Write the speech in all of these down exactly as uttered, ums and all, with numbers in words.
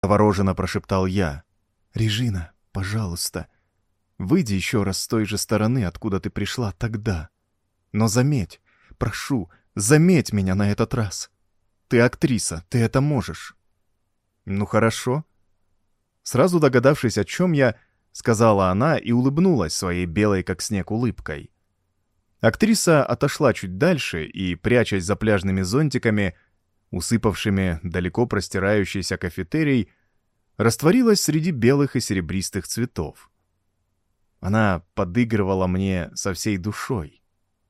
— завороженно прошептал я. «Режина, пожалуйста, выйди еще раз с той же стороны, откуда ты пришла тогда. Но заметь, прошу, заметь меня на этот раз. Ты актриса, ты это можешь». «Ну хорошо». Сразу догадавшись, о чем я, сказала она и улыбнулась своей белой, как снег, улыбкой. Актриса отошла чуть дальше и, прячась за пляжными зонтиками, усыпавшими далеко простирающийся кафетерий, растворилась среди белых и серебристых цветов. Она подыгрывала мне со всей душой.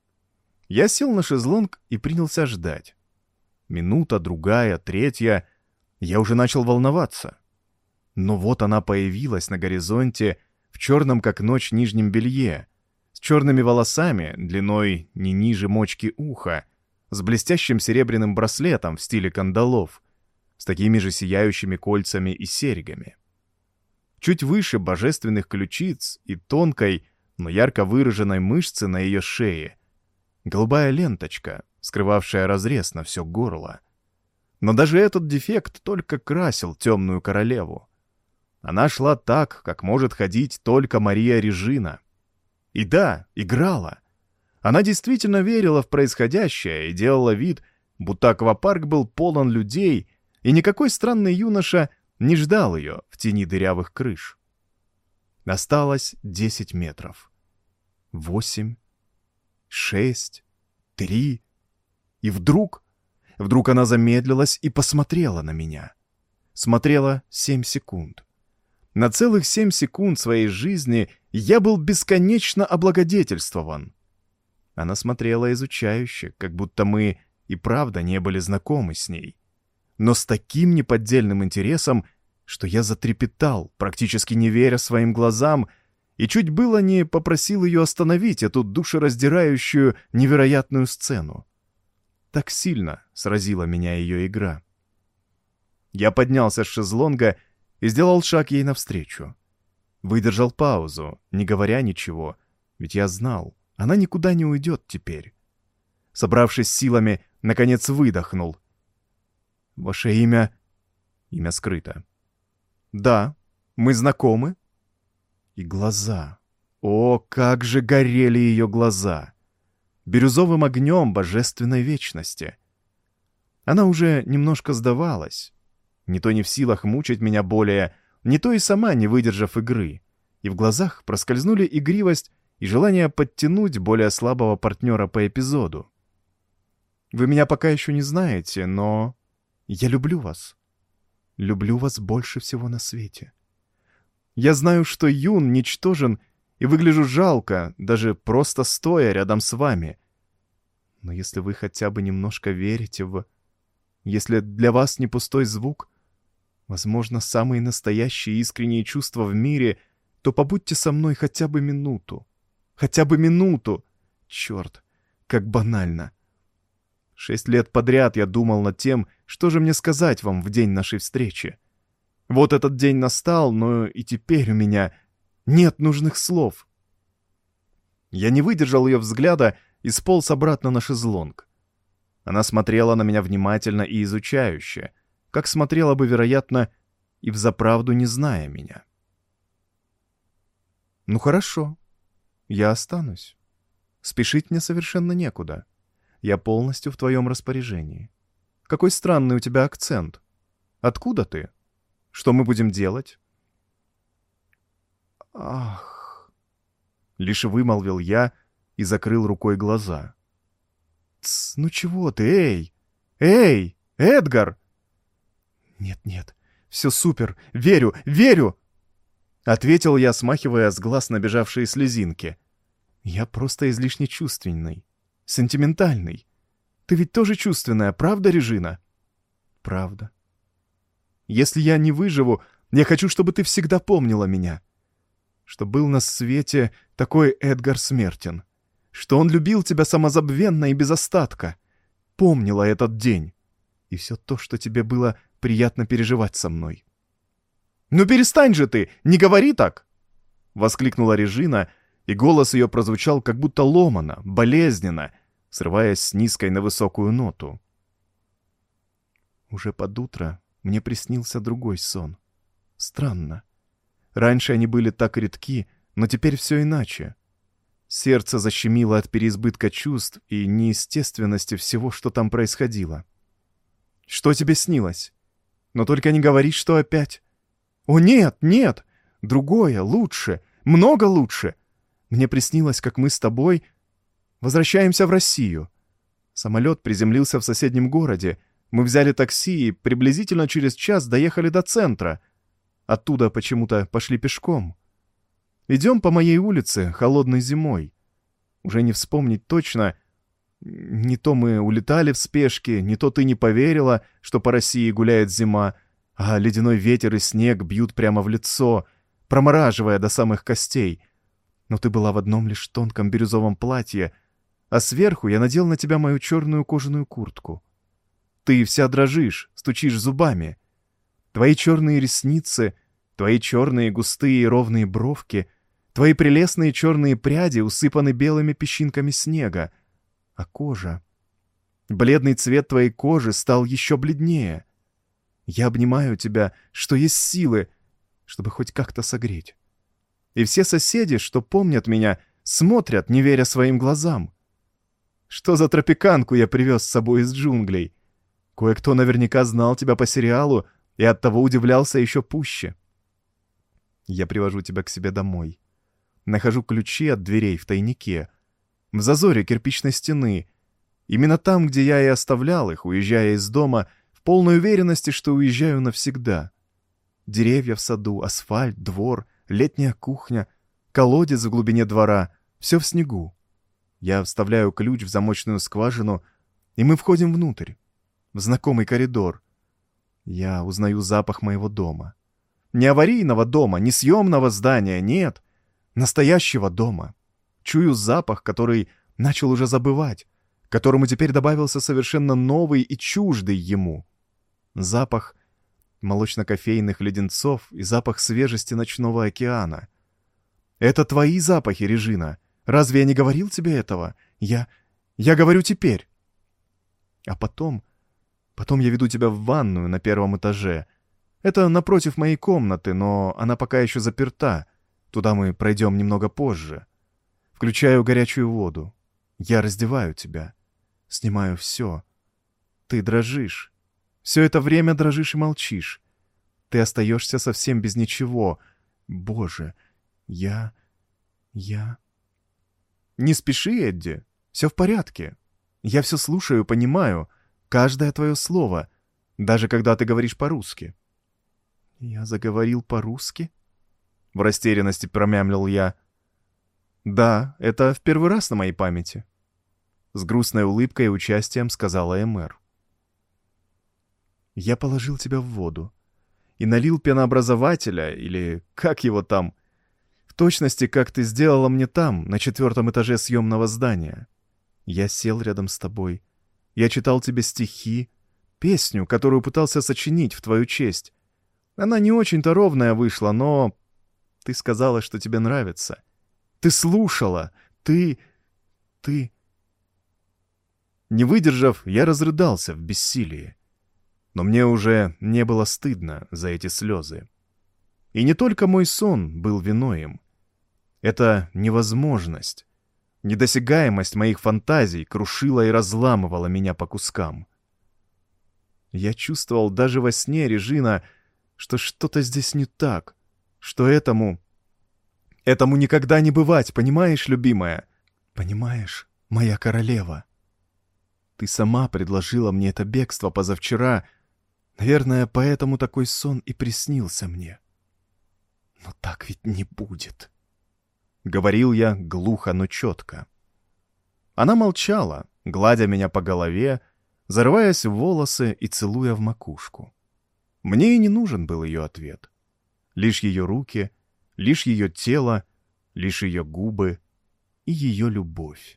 Я сел на шезлонг и принялся ждать. Минута, другая, третья. Я уже начал волноваться. Но вот она появилась на горизонте в черном, как ночь, нижнем белье, с черными волосами, длиной не ниже мочки уха, с блестящим серебряным браслетом в стиле кандалов, с такими же сияющими кольцами и серьгами. Чуть выше божественных ключиц и тонкой, но ярко выраженной мышцы на ее шее голубая ленточка, скрывавшая разрез на все горло. Но даже этот дефект только красил темную королеву. Она шла так, как может ходить только Мария Режина. И да, играла. Она действительно верила в происходящее и делала вид, будто аквапарк был полон людей, и никакой странный юноша не ждал ее в тени дырявых крыш. Осталось десять метров. Восемь. Шесть. Три. И вдруг... Вдруг она замедлилась и посмотрела на меня. Смотрела семь секунд. На целых семь секунд своей жизни я был бесконечно облагодетельствован. Она смотрела изучающе, как будто мы и правда не были знакомы с ней. Но с таким неподдельным интересом, что я затрепетал, практически не веря своим глазам, и чуть было не попросил ее остановить эту душераздирающую невероятную сцену. Так сильно сразила меня ее игра. Я поднялся с шезлонга и сделал шаг ей навстречу. Выдержал паузу, не говоря ничего, ведь я знал, она никуда не уйдет теперь. Собравшись силами, наконец выдохнул. «Ваше имя...» Имя скрыто. «Да, мы знакомы?» И глаза. О, как же горели ее глаза! Бирюзовым огнем божественной вечности. Она уже немножко сдавалась. Не то не в силах мучить меня более, не то и сама не выдержав игры. И в глазах проскользнули игривость и желание подтянуть более слабого партнера по эпизоду. «Вы меня пока еще не знаете, но я люблю вас. Люблю вас больше всего на свете. Я знаю, что Юн ничтожен и выгляжу жалко, даже просто стоя рядом с вами. Но если вы хотя бы немножко верите в... Если для вас не пустой звук, возможно, самые настоящие искренние чувства в мире, то побудьте со мной хотя бы минуту. Хотя бы минуту! Черт, как банально. Шесть лет подряд я думал над тем, что же мне сказать вам в день нашей встречи. Вот этот день настал, но и теперь у меня нет нужных слов. Я не выдержал ее взгляда и сполз обратно на шезлонг. Она смотрела на меня внимательно и изучающе, как смотрела бы, вероятно, и взаправду не зная меня. «Ну хорошо, я останусь. Спешить мне совершенно некуда. Я полностью в твоем распоряжении. Какой странный у тебя акцент. Откуда ты? Что мы будем делать?» «Ах!» — лишь вымолвил я и закрыл рукой глаза. «Тсс, ну чего ты, эй! Эй, Эдгар!» «Нет-нет, все супер, верю, верю!» — ответил я, смахивая с глаз набежавшие слезинки. «Я просто излишне чувственный, сентиментальный. Ты ведь тоже чувственная, правда, Режина?» «Правда. Если я не выживу, я хочу, чтобы ты всегда помнила меня. Что был на свете такой Эдгар Смертин. Что он любил тебя самозабвенно и без остатка. Помнила этот день. И все то, что тебе было приятно переживать со мной». «Ну перестань же ты! Не говори так!» — воскликнула Режина, и голос ее прозвучал как будто ломано, болезненно, срываясь с низкой на высокую ноту. «Уже под утро мне приснился другой сон. Странно. Раньше они были так редки, но теперь все иначе. Сердце защемило от переизбытка чувств и неестественности всего, что там происходило. Что тебе снилось? Но только не говори, что опять. О, нет, нет! Другое, лучше, много лучше. Мне приснилось, как мы с тобой возвращаемся в Россию. Самолет приземлился в соседнем городе. Мы взяли такси и приблизительно через час доехали до центра. Оттуда почему-то пошли пешком. Идем по моей улице холодной зимой. Уже не вспомнить точно. Не то мы улетали в спешке, не то ты не поверила, что по России гуляет зима, а ледяной ветер и снег бьют прямо в лицо, промораживая до самых костей. Но ты была в одном лишь тонком бирюзовом платье, а сверху я надел на тебя мою черную кожаную куртку. Ты вся дрожишь, стучишь зубами. Твои черные ресницы, твои черные густые и ровные бровки, твои прелестные черные пряди усыпаны белыми песчинками снега, а кожа... Бледный цвет твоей кожи стал еще бледнее. Я обнимаю тебя, что есть силы, чтобы хоть как-то согреть. И все соседи, что помнят меня, смотрят, не веря своим глазам. Что за тропиканку я привез с собой из джунглей? Кое-кто наверняка знал тебя по сериалу и оттого удивлялся еще пуще. Я привожу тебя к себе домой. Нахожу ключи от дверей в тайнике, в зазоре кирпичной стены, именно там, где я и оставлял их, уезжая из дома, в полной уверенности, что уезжаю навсегда. Деревья в саду, асфальт, двор, летняя кухня, колодец в глубине двора — все в снегу. Я вставляю ключ в замочную скважину, и мы входим внутрь, в знакомый коридор. Я узнаю запах моего дома. Не аварийного дома, не съемного здания, нет, настоящего дома. Чую запах, который начал уже забывать, к которому теперь добавился совершенно новый и чуждый ему. Запах молочно-кофейных леденцов и запах свежести ночного океана. Это твои запахи, Режина. Разве я не говорил тебе этого? Я... я говорю теперь. А потом... Потом я веду тебя в ванную на первом этаже. Это напротив моей комнаты, но она пока еще заперта. Туда мы пройдем немного позже. Включаю горячую воду. Я раздеваю тебя. Снимаю все. Ты дрожишь. Все это время дрожишь и молчишь. Ты остаешься совсем без ничего. Боже, я... я... Не спеши, Эдди. Все в порядке. Я все слушаю, понимаю. Каждое твое слово. Даже когда ты говоришь по-русски. Я заговорил по-русски? В растерянности промямлил я. Да, это в первый раз на моей памяти. С грустной улыбкой и участием сказала Эмэр. Я положил тебя в воду и налил пенообразователя, или как его там, в точности, как ты сделала мне там, на четвертом этаже съемного здания. Я сел рядом с тобой. Я читал тебе стихи, песню, которую пытался сочинить в твою честь. Она не очень-то ровная вышла, но ты сказала, что тебе нравится. Ты слушала, ты... ты... Не выдержав, я разрыдался в бессилии. Но мне уже не было стыдно за эти слезы. И не только мой сон был виной им. Это невозможность, недосягаемость моих фантазий крушила и разламывала меня по кускам. Я чувствовал даже во сне, Режина, что что-то здесь не так, что этому... Этому никогда не бывать, понимаешь, любимая? Понимаешь, моя королева? Ты сама предложила мне это бегство позавчера. Наверное, поэтому такой сон и приснился мне. Но так ведь не будет. Говорил я глухо, но четко. Она молчала, гладя меня по голове, зарываясь в волосы и целуя в макушку. Мне и не нужен был ее ответ. Лишь ее руки, лишь ее тело, лишь ее губы и ее любовь.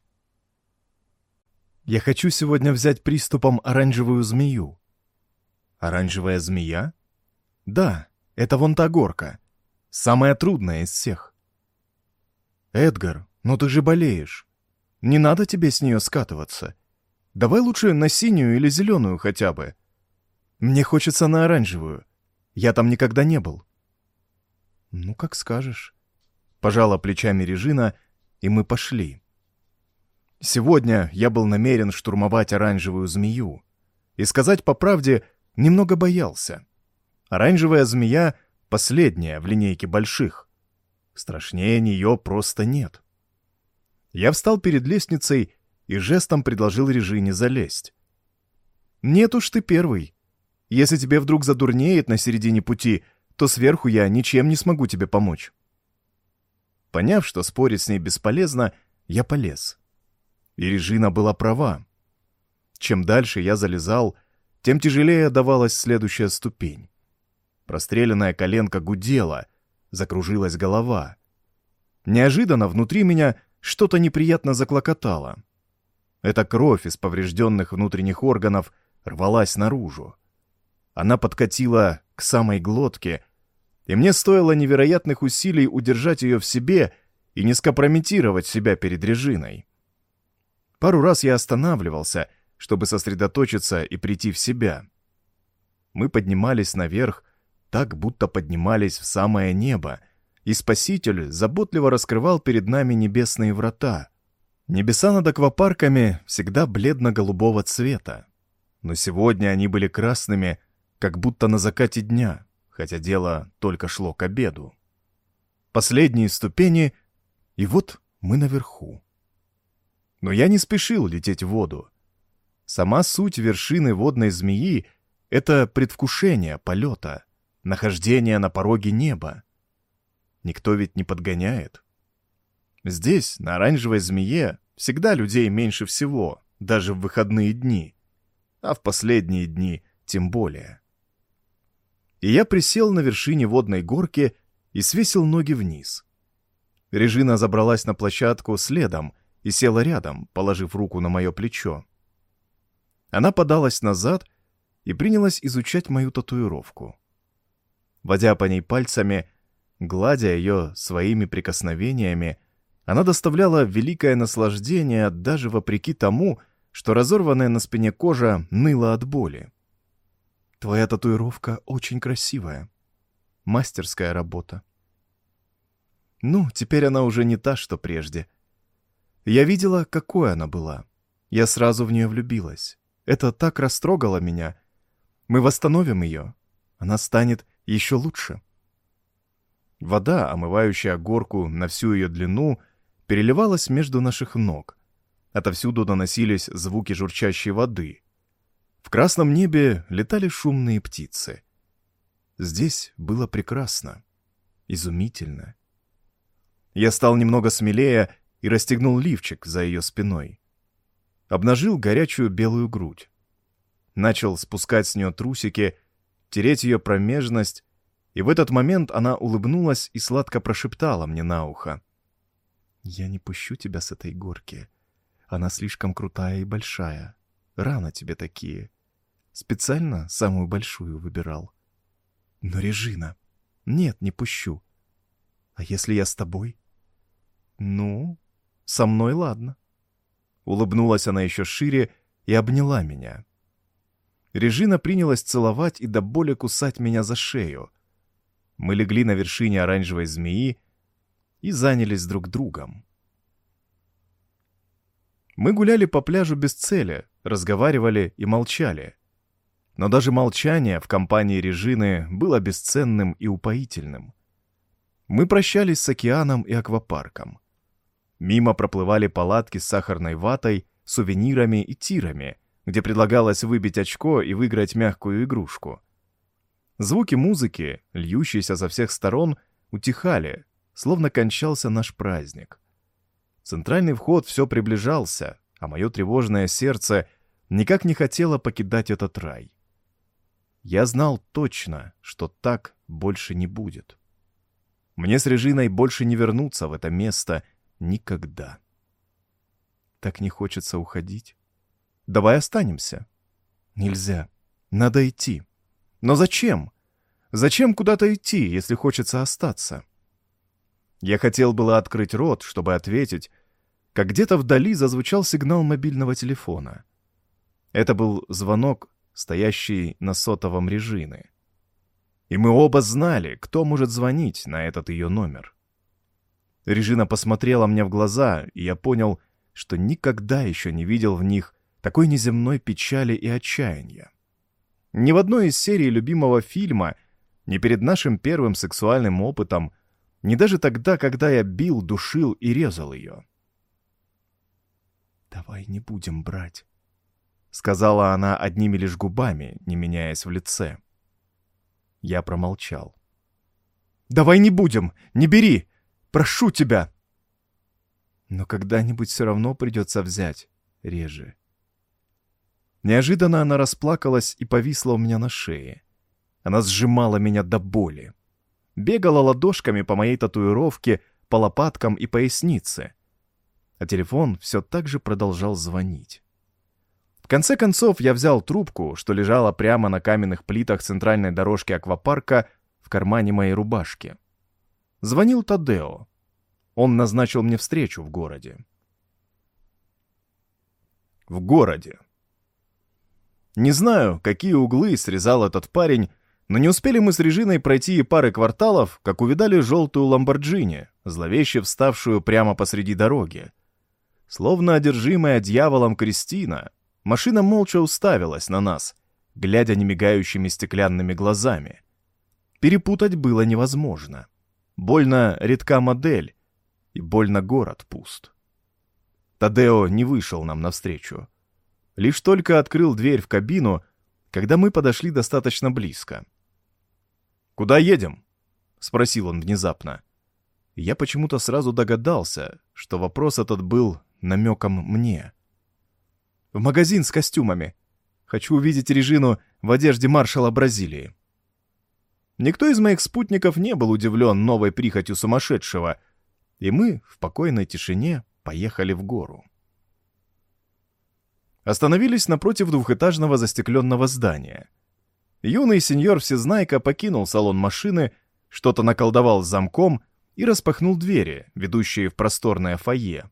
Я хочу сегодня взять приступом оранжевую змею. Оранжевая змея? Да, это вон та горка. Самая трудная из всех. Эдгар, ну ты же болеешь. Не надо тебе с нее скатываться. Давай лучше на синюю или зеленую хотя бы. Мне хочется на оранжевую. Я там никогда не был. «Ну, как скажешь». Пожала плечами Режина, и мы пошли. Сегодня я был намерен штурмовать оранжевую змею. И сказать по правде, немного боялся. Оранжевая змея — последняя в линейке больших. Страшнее нее просто нет. Я встал перед лестницей и жестом предложил Режине залезть. «Нет уж, ты первый. Если тебе вдруг задурнеет на середине пути, то сверху я ничем не смогу тебе помочь». Поняв, что спорить с ней бесполезно, я полез. И Режина была права. Чем дальше я залезал, тем тяжелее давалась следующая ступень. Простреленная коленка гудела, закружилась голова. Неожиданно внутри меня что-то неприятно заклокотало. Эта кровь из поврежденных внутренних органов рвалась наружу. Она подкатила к самой глотке, и мне стоило невероятных усилий удержать ее в себе и не скомпрометировать себя перед Режиной. Пару раз я останавливался, чтобы сосредоточиться и прийти в себя. Мы поднимались наверх, так будто поднимались в самое небо, и Спаситель заботливо раскрывал перед нами небесные врата. Небеса над аквапарками всегда бледно-голубого цвета, но сегодня они были красными, как будто на закате дня, хотя дело только шло к обеду. Последние ступени, и вот мы наверху. Но я не спешил лететь в воду. Сама суть вершины водной змеи — это предвкушение полета, нахождение на пороге неба. Никто ведь не подгоняет. Здесь, на оранжевой змее, всегда людей меньше всего, даже в выходные дни, а в последние дни тем более. И я присел на вершине водной горки и свесил ноги вниз. Режина забралась на площадку следом и села рядом, положив руку на мое плечо. Она подалась назад и принялась изучать мою татуировку. Водя по ней пальцами, гладя ее своими прикосновениями, она доставляла великое наслаждение даже вопреки тому, что разорванная на спине кожа ныла от боли. «Твоя татуировка очень красивая. Мастерская работа». Ну, теперь она уже не та, что прежде. Я видела, какой она была. Я сразу в нее влюбилась. Это так растрогало меня. Мы восстановим ее. Она станет еще лучше. Вода, омывающая горку на всю ее длину, переливалась между наших ног. Отовсюду доносились звуки журчащей воды. В красном небе летали шумные птицы. Здесь было прекрасно, изумительно. Я стал немного смелее и расстегнул лифчик за ее спиной. Обнажил горячую белую грудь. Начал спускать с нее трусики, тереть ее промежность, и в этот момент она улыбнулась и сладко прошептала мне на ухо: «Я не пущу тебя с этой горки. Она слишком крутая и большая. Рано тебе такие. Специально самую большую выбирал. Но, Режина, нет, не пущу. А если я с тобой? Ну, со мной ладно». Улыбнулась она еще шире и обняла меня. Режина принялась целовать и до боли кусать меня за шею. Мы легли на вершине оранжевой змеи и занялись друг другом. Мы гуляли по пляжу без цели, разговаривали и молчали. Но даже молчание в компании Режины было бесценным и упоительным. Мы прощались с океаном и аквапарком. Мимо проплывали палатки с сахарной ватой, сувенирами и тирами, где предлагалось выбить очко и выиграть мягкую игрушку. Звуки музыки, льющиеся со всех сторон, утихали, словно кончался наш праздник. Центральный вход все приближался, а мое тревожное сердце никак не хотело покидать этот рай. Я знал точно, что так больше не будет. Мне с Режиной больше не вернуться в это место никогда. Так не хочется уходить. Давай останемся. Нельзя. Надо идти. Но зачем? Зачем куда-то идти, если хочется остаться? Я хотел было открыть рот, чтобы ответить, как где-то вдали зазвучал сигнал мобильного телефона. Это был звонок, стоящий на сотовом Режины. И мы оба знали, кто может звонить на этот ее номер. Режина посмотрела мне в глаза, и я понял, что никогда еще не видел в них такой неземной печали и отчаяния. Ни в одной из серий любимого фильма, ни перед нашим первым сексуальным опытом, ни даже тогда, когда я бил, душил и резал ее. «Давай не будем брать», — сказала она одними лишь губами, не меняясь в лице. Я промолчал. «Давай не будем! Не бери! Прошу тебя!» «Но когда-нибудь все равно придется взять, реже». Неожиданно она расплакалась и повисла у меня на шее. Она сжимала меня до боли. Бегала ладошками по моей татуировке, по лопаткам и пояснице. А телефон все так же продолжал звонить. В конце концов я взял трубку, что лежала прямо на каменных плитах центральной дорожки аквапарка в кармане моей рубашки. Звонил Тадео. Он назначил мне встречу в городе. В городе. Не знаю, какие углы срезал этот парень, но не успели мы с Режиной пройти и пары кварталов, как увидали желтую ламборджини, зловеще вставшую прямо посреди дороги. Словно одержимая дьяволом Кристина, машина молча уставилась на нас, глядя немигающими стеклянными глазами. Перепутать было невозможно. Больно редка модель, и больно город пуст. Тадео не вышел нам навстречу. Лишь только открыл дверь в кабину, когда мы подошли достаточно близко. «Куда едем?» — спросил он внезапно. Я почему-то сразу догадался, что вопрос этот был намеком мне. «В магазин с костюмами. Хочу увидеть Режину в одежде маршала Бразилии». Никто из моих спутников не был удивлен новой прихотью сумасшедшего, и мы в покойной тишине поехали в гору. Остановились напротив двухэтажного застекленного здания. Юный сеньор-всезнайка покинул салон машины, что-то наколдовал с замком и распахнул двери, ведущие в просторное фойе.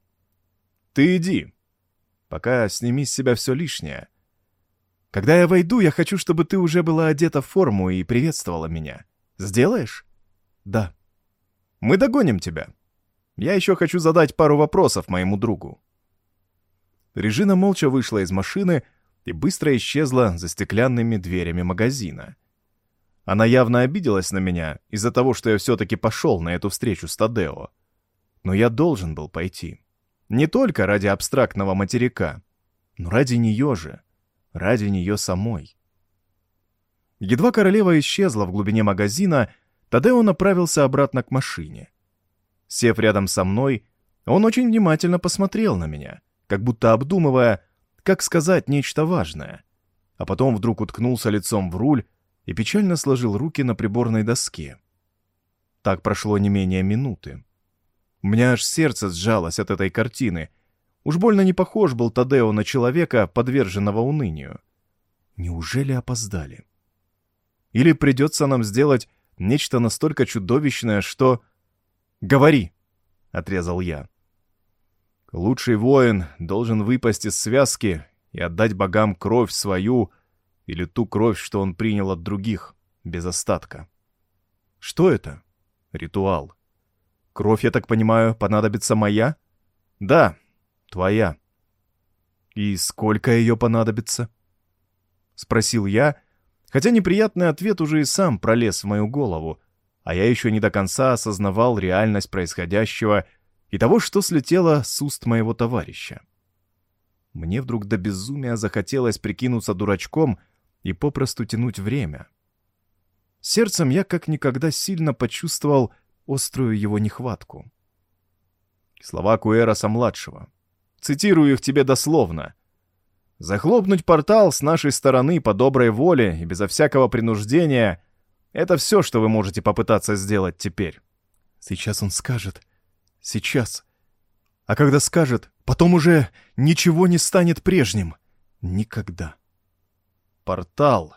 «Ты иди. Пока сними с себя все лишнее. Когда я войду, я хочу, чтобы ты уже была одета в форму и приветствовала меня. Сделаешь?» «Да». «Мы догоним тебя. Я еще хочу задать пару вопросов моему другу». Режина молча вышла из машины и быстро исчезла за стеклянными дверями магазина. Она явно обиделась на меня из-за того, что я все-таки пошел на эту встречу с Тадео. Но я должен был пойти. Не только ради абстрактного материка, но ради нее же, ради нее самой. Едва королева исчезла в глубине магазина, Тадео направился обратно к машине. Сев рядом со мной, он очень внимательно посмотрел на меня, как будто обдумывая, как сказать нечто важное, а потом вдруг уткнулся лицом в руль и печально сложил руки на приборной доске. Так прошло не менее минуты. У меня аж сердце сжалось от этой картины. Уж больно не похож был Тадео на человека, подверженного унынию. Неужели опоздали? Или придется нам сделать нечто настолько чудовищное, что... «Говори!» — отрезал я. Лучший воин должен выпасть из связки и отдать богам кровь свою или ту кровь, что он принял от других, без остатка. Что это? Ритуал. Кровь, я так понимаю, понадобится моя? Да, твоя. И сколько ее понадобится? Спросил я, хотя неприятный ответ уже и сам пролез в мою голову, а я еще не до конца осознавал реальность происходящего и того, что слетело с уст моего товарища. Мне вдруг до безумия захотелось прикинуться дурачком и попросту тянуть время. Сердцем я как никогда сильно почувствовал острую его нехватку. Слова Куэроса-младшего. Цитирую их тебе дословно. «Захлопнуть портал с нашей стороны по доброй воле и безо всякого принуждения — это все, что вы можете попытаться сделать теперь». Сейчас он скажет... Сейчас. А когда скажет, потом уже ничего не станет прежним. Никогда. Портал.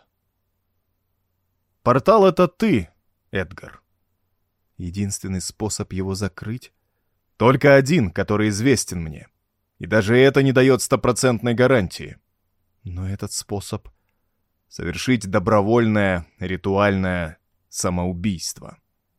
Портал — это ты, Эдгар. Единственный способ его закрыть — только один, который известен мне. И даже это не дает стопроцентной гарантии. Но этот способ... совершить добровольное ритуальное самоубийство.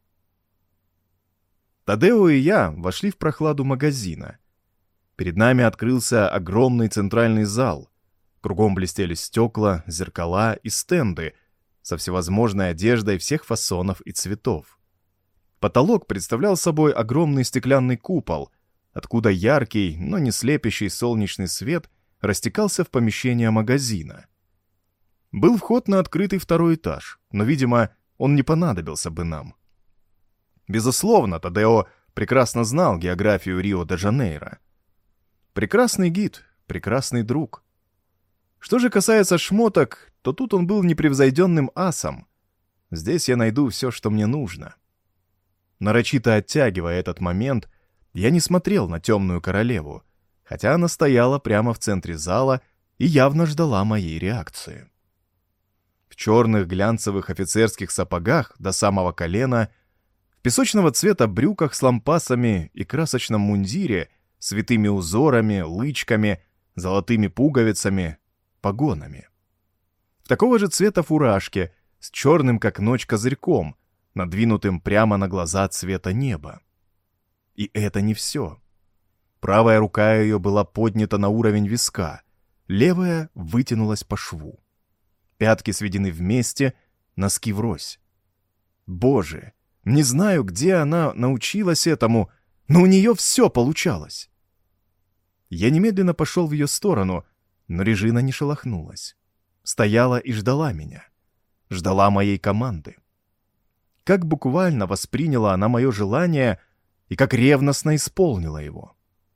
Тадео и я вошли в прохладу магазина. Перед нами открылся огромный центральный зал. Кругом блестели стекла, зеркала и стенды со всевозможной одеждой всех фасонов и цветов. Потолок представлял собой огромный стеклянный купол, откуда яркий, но не слепящий солнечный свет растекался в помещение магазина. Был вход на открытый второй этаж, но, видимо, он не понадобился бы нам. Безусловно, Тадео прекрасно знал географию Рио-де-Жанейро. Прекрасный гид, прекрасный друг. Что же касается шмоток, то тут он был непревзойденным асом. Здесь я найду все, что мне нужно. Нарочито оттягивая этот момент, я не смотрел на темную королеву, хотя она стояла прямо в центре зала и явно ждала моей реакции. В черных глянцевых офицерских сапогах до самого колена, в песочного цвета брюках с лампасами и красочном мундире с витыми узорами, лычками, золотыми пуговицами, погонами. В такого же цвета фуражке с черным как ночь козырьком, надвинутым прямо на глаза цвета неба. И это не все. Правая рука ее была поднята на уровень виска, левая вытянулась по шву. Пятки сведены вместе, носки врозь. Боже, не знаю, где она научилась этому, но у нее все получалось. Я немедленно пошел в ее сторону, но Режина не шелохнулась. Стояла и ждала меня. Ждала моей команды. Как буквально восприняла она мое желание и как ревностно исполнила его.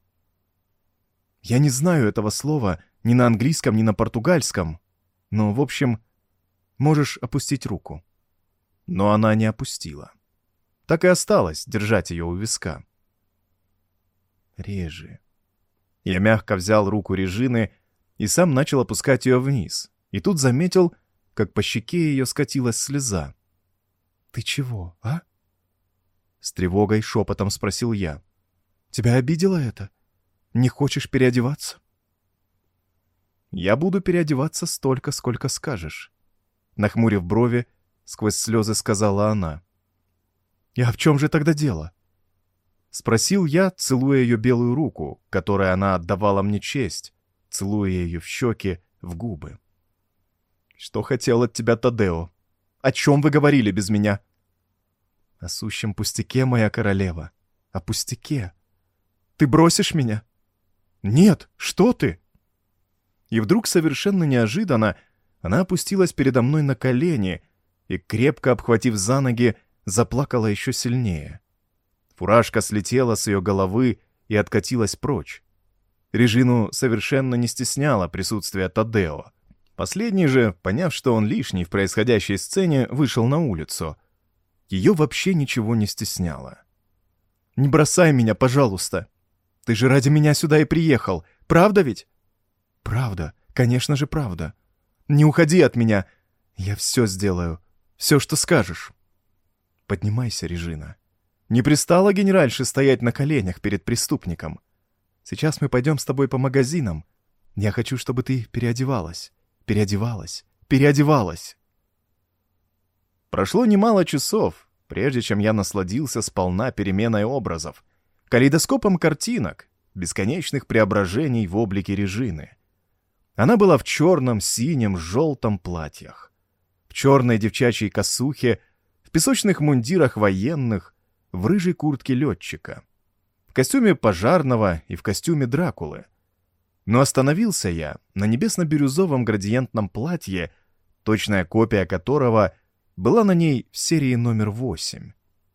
Я не знаю этого слова ни на английском, ни на португальском, но, в общем, можешь опустить руку. Но она не опустила. Так и осталось держать ее у виска. Режи. Я мягко взял руку Режины и сам начал опускать ее вниз, и тут заметил, как по щеке ее скатилась слеза. «Ты чего, а?» С тревогой шепотом спросил я. «Тебя обидело это? Не хочешь переодеваться?» «Я буду переодеваться столько, сколько скажешь», — нахмурив брови, сквозь слезы сказала она. «А в чем же тогда дело?» — спросил я, целуя ее белую руку, которой она отдавала мне честь, целуя ее в щеки, в губы. «Что хотел от тебя Тадео? О чем вы говорили без меня?» «О сущем пустяке, моя королева, о пустяке. Ты бросишь меня?» «Нет, что ты?» И вдруг совершенно неожиданно она опустилась передо мной на колени и, крепко обхватив за ноги, заплакала еще сильнее. Фуражка слетела с ее головы и откатилась прочь. Режину совершенно не стесняло присутствие Тадео. Последний же, поняв, что он лишний в происходящей сцене, вышел на улицу. Ее вообще ничего не стесняло. «Не бросай меня, пожалуйста. Ты же ради меня сюда и приехал, правда ведь?» «Правда, конечно же, правда. Не уходи от меня. Я все сделаю, все, что скажешь». «Поднимайся, Режина. Не пристало генеральше стоять на коленях перед преступником. Сейчас мы пойдем с тобой по магазинам. Я хочу, чтобы ты переодевалась, переодевалась, переодевалась». Прошло немало часов, прежде чем я насладился сполна переменой образов, калейдоскопом картинок, бесконечных преображений в облике Режины. Она была в черном, синем, желтом платьях, в черной девчачьей косухе, в песочных мундирах военных, в рыжей куртке летчика, в костюме пожарного и в костюме Дракулы. Но остановился я на небесно-бирюзовом градиентном платье, точная копия которого была на ней в серии номер восемь.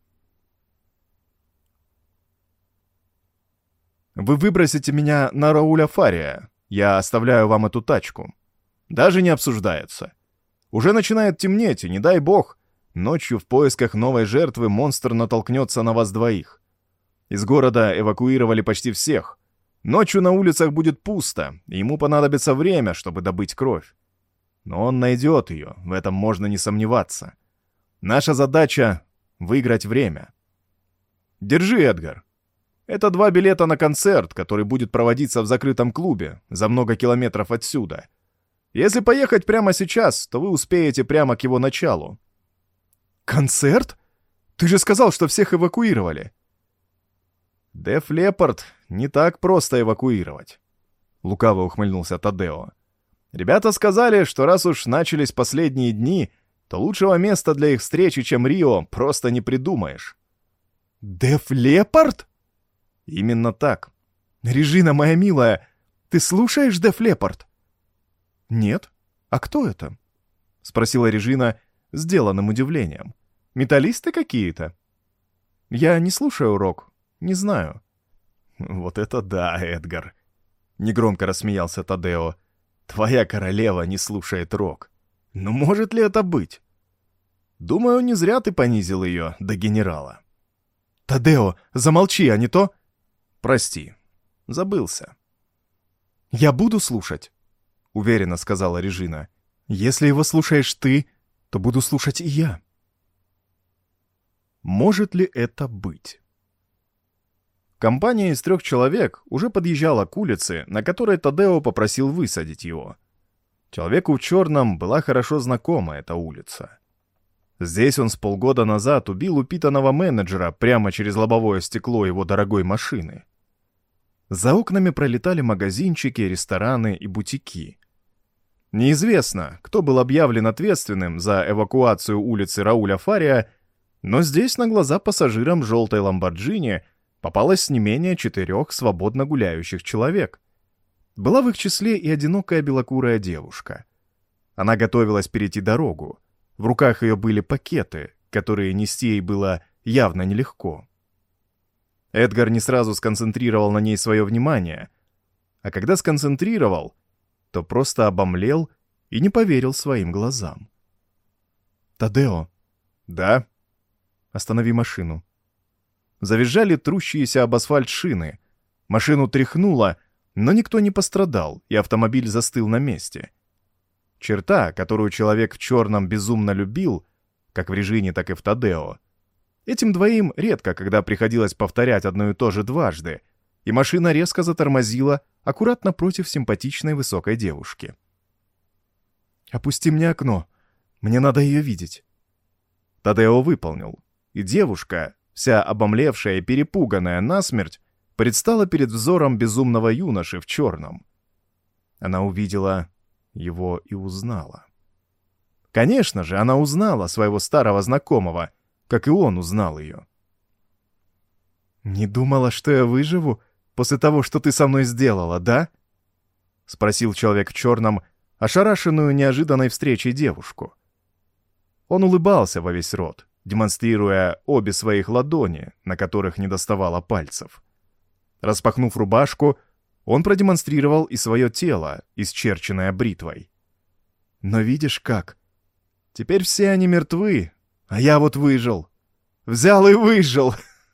«Вы выбросите меня на Рауля Фария. Я оставляю вам эту тачку. Даже не обсуждается. Уже начинает темнеть, и не дай бог, ночью в поисках новой жертвы монстр натолкнется на вас двоих. Из города эвакуировали почти всех. Ночью на улицах будет пусто, и ему понадобится время, чтобы добыть кровь. Но он найдет ее, в этом можно не сомневаться. Наша задача — выиграть время. Держи, Эдгар. Это два билета на концерт, который будет проводиться в закрытом клубе, за много километров отсюда. Если поехать прямо сейчас, то вы успеете прямо к его началу». «Концерт? Ты же сказал, что всех эвакуировали». «Деф Леппард не так просто эвакуировать», — лукаво ухмыльнулся Тадео. «Ребята сказали, что раз уж начались последние дни, то лучшего места для их встречи, чем Рио, просто не придумаешь». «Деф Леппард?» «Именно так». «Режина, моя милая, ты слушаешь Деф Леппард?» «Нет. А кто это?» — спросила Режина сделанным удивлением. «Металлисты какие-то?» «Я не слушаю рок, не знаю». «Вот это да, Эдгар!» — негромко рассмеялся Тадео. «Твоя королева не слушает рок. Но может ли это быть? Думаю, не зря ты понизил ее до генерала». «Тадео, замолчи, а не то...» «Прости, забылся». «Я буду слушать», — уверенно сказала Режина. «Если его слушаешь ты, то буду слушать и я». Может ли это быть? Компания из трех человек уже подъезжала к улице, на которой Тадео попросил высадить его. Человеку в черном была хорошо знакома эта улица. Здесь он с полгода назад убил упитанного менеджера прямо через лобовое стекло его дорогой машины. За окнами пролетали магазинчики, рестораны и бутики. Неизвестно, кто был объявлен ответственным за эвакуацию улицы Рауля Фария, но здесь на глаза пассажирам желтой Ламборджини попалось не менее четырех свободно гуляющих человек. Была в их числе и одинокая белокурая девушка. Она готовилась перейти дорогу. В руках ее были пакеты, которые нести ей было явно нелегко. Эдгар не сразу сконцентрировал на ней свое внимание, а когда сконцентрировал, то просто обомлел и не поверил своим глазам. «Тадео». «Да?» «Останови машину». Завизжали трущиеся об асфальт шины. Машину тряхнуло, но никто не пострадал, и автомобиль застыл на месте. Черта, которую человек в черном безумно любил, как в Режине, так и в Тадео. Этим двоим редко, когда приходилось повторять одно и то же дважды, и машина резко затормозила аккуратно против симпатичной высокой девушки. «Опусти мне окно, мне надо ее видеть». Тадео выполнил, и девушка, вся обомлевшая и перепуганная насмерть, предстала перед взором безумного юноши в черном. Она увидела его и узнала. Конечно же, она узнала своего старого знакомого, как и он узнал ее. «Не думала, что я выживу после того, что ты со мной сделала, да?» — спросил человек в черном, ошарашенную неожиданной встречей девушку. Он улыбался во весь рот, демонстрируя обе своих ладони, на которых не доставало пальцев. Распахнув рубашку, он продемонстрировал и свое тело, исчерченное бритвой. «Но видишь как? Теперь все они мертвы, а я вот выжил. Взял и выжил!»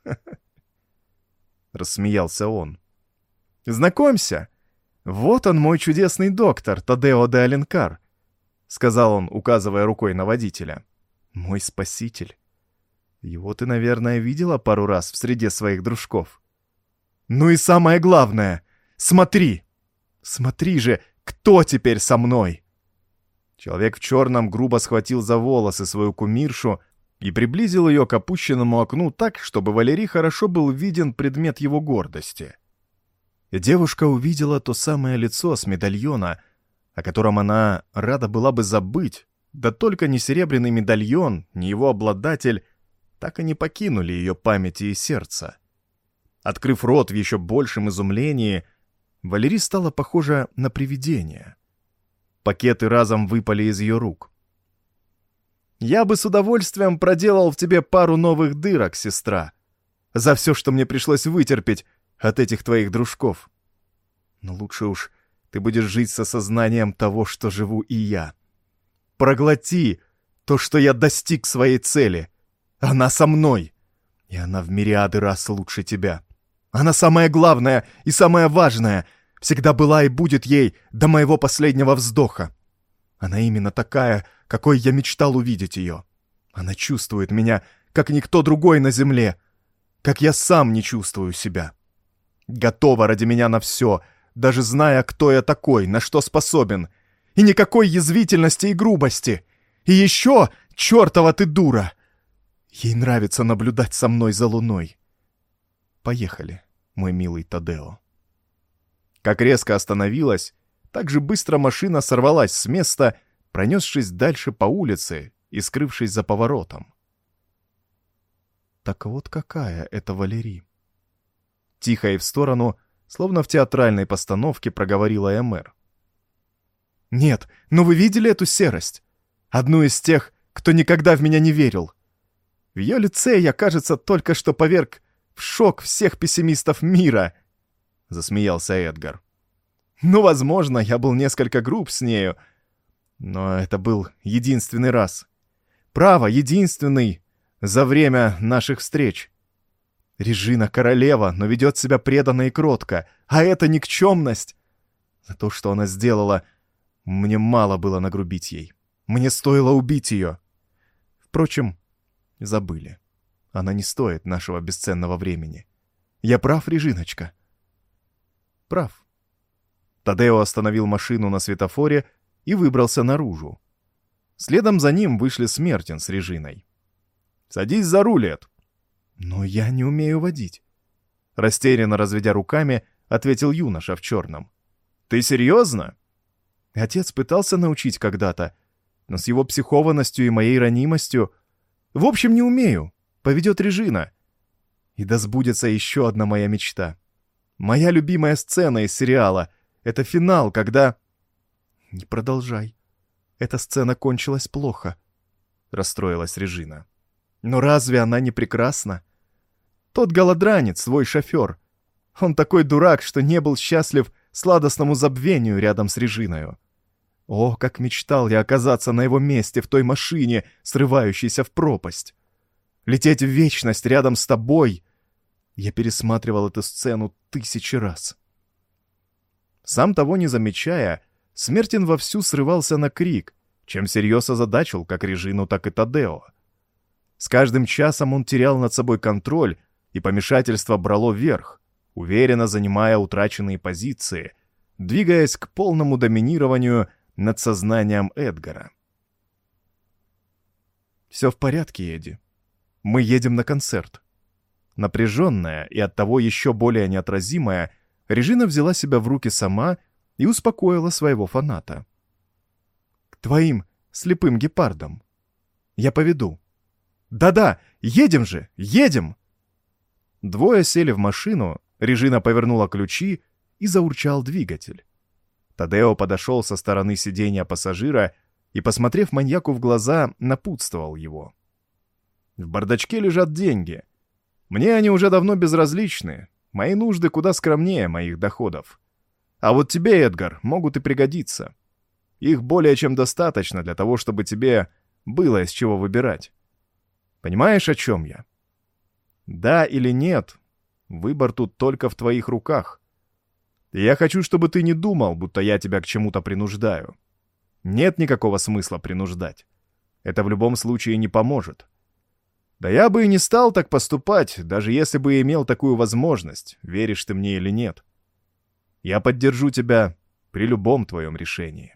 Рассмеялся он. «Знакомься, вот он, мой чудесный доктор Тадео де Аленкар», сказал он, указывая рукой на водителя. «Мой спаситель. Его ты, наверное, видела пару раз в среде своих дружков. Ну и самое главное, смотри! Смотри же, кто теперь со мной!» Человек в черном грубо схватил за волосы свою кумиршу и приблизил ее к опущенному окну так, чтобы Валерий хорошо был виден предмет его гордости. И девушка увидела то самое лицо с медальона, о котором она рада была бы забыть, да только ни серебряный медальон, ни его обладатель так и не покинули ее памяти и сердца. Открыв рот в еще большем изумлении, Валерий стала похожа на привидение. Пакеты разом выпали из ее рук. «Я бы с удовольствием проделал в тебе пару новых дырок, сестра, за все, что мне пришлось вытерпеть от этих твоих дружков. Но лучше уж ты будешь жить с осознанием того, что живу и я. Проглоти то, что я достиг своей цели. Она со мной, и она в мириады раз лучше тебя. Она самое главное и самое важное, всегда была и будет ей до моего последнего вздоха. Она именно такая, какой я мечтал увидеть ее. Она чувствует меня, как никто другой на земле, как я сам не чувствую себя. Готова ради меня на все, даже зная, кто я такой, на что способен, И никакой язвительности и грубости. И еще, чертова ты дура! Ей нравится наблюдать со мной за луной. Поехали, мой милый Тадео. Как резко остановилась, так же быстро машина сорвалась с места, пронесшись дальше по улице и скрывшись за поворотом. Так вот какая это Валерий. Тихо и в сторону, словно в театральной постановке, проговорила Эмер. «Нет, но вы видели эту серость? Одну из тех, кто никогда в меня не верил. В ее лице я, кажется, только что поверг в шок всех пессимистов мира», — засмеялся Эдгар. «Ну, возможно, я был несколько груб с нею, но это был единственный раз. Право, единственный за время наших встреч. Режина королева, но ведет себя преданно и кротко, а это никчемность. За то, что она сделала, мне мало было нагрубить ей. Мне стоило убить ее. Впрочем, забыли. Она не стоит нашего бесценного времени. Я прав, Режиночка?» «Прав». Тадео остановил машину на светофоре и выбрался наружу. Следом за ним вышли Смертин с Режиной. «Садись за руль, Эд». «Но я не умею водить», — растерянно разведя руками, ответил юноша в черном. «Ты серьезно?» Отец пытался научить когда-то, но с его психованностью и моей ранимостью... В общем, не умею. Поведет Режина. И да сбудется еще одна моя мечта. Моя любимая сцена из сериала — это финал, когда... «Не продолжай. Эта сцена кончилась плохо», — расстроилась Режина. «Но разве она не прекрасна? Тот голодранец, свой шофер. Он такой дурак, что не был счастлив сладостному забвению рядом с Режиною. О, как мечтал я оказаться на его месте в той машине, срывающейся в пропасть. Лететь в вечность рядом с тобой. Я пересматривал эту сцену тысячи раз». Сам того не замечая, Смертин вовсю срывался на крик, чем всерьез озадачил как Режину, так и Тадео. С каждым часом он терял над собой контроль, и помешательство брало верх, уверенно занимая утраченные позиции, двигаясь к полному доминированию над сознанием Эдгара. «Все в порядке, Эдди. Мы едем на концерт». Напряженная и оттого еще более неотразимая, Режина взяла себя в руки сама и успокоила своего фаната. «К твоим слепым гепардам. Я поведу». «Да-да, едем же, едем!» Двое сели в машину, Режина повернула ключи, и заурчал двигатель. Тадео подошел со стороны сиденья пассажира и, посмотрев маньяку в глаза, напутствовал его. «В бардачке лежат деньги. Мне они уже давно безразличны, мои нужды куда скромнее моих доходов. А вот тебе, Эдгар, могут и пригодиться. Их более чем достаточно для того, чтобы тебе было из чего выбирать. Понимаешь, о чем я? Да или нет, выбор тут только в твоих руках. И я хочу, чтобы ты не думал, будто я тебя к чему-то принуждаю. Нет никакого смысла принуждать. Это в любом случае не поможет. Да я бы и не стал так поступать, даже если бы имел такую возможность, веришь ты мне или нет. Я поддержу тебя при любом твоем решении.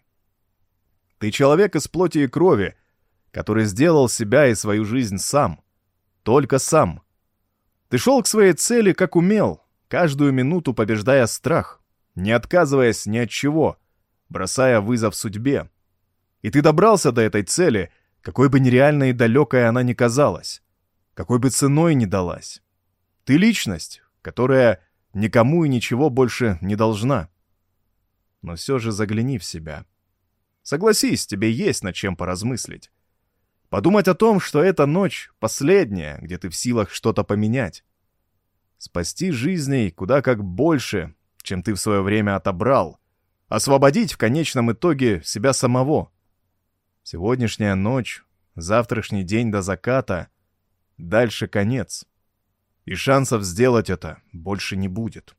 Ты человек из плоти и крови, который сделал себя и свою жизнь сам. Только сам. Ты шел к своей цели, как умел, каждую минуту побеждая страх, не отказываясь ни от чего, бросая вызов судьбе. И ты добрался до этой цели, какой бы нереальной и далекой она ни казалась, какой бы ценой ни далась. Ты личность, которая никому и ничего больше не должна. Но все же загляни в себя. Согласись, тебе есть над чем поразмыслить. Подумать о том, что эта ночь последняя, где ты в силах что-то поменять. Спасти жизней куда как больше, чем ты в свое время отобрал. Освободить в конечном итоге себя самого. Сегодняшняя ночь, завтрашний день до заката, дальше конец. И шансов сделать это больше не будет.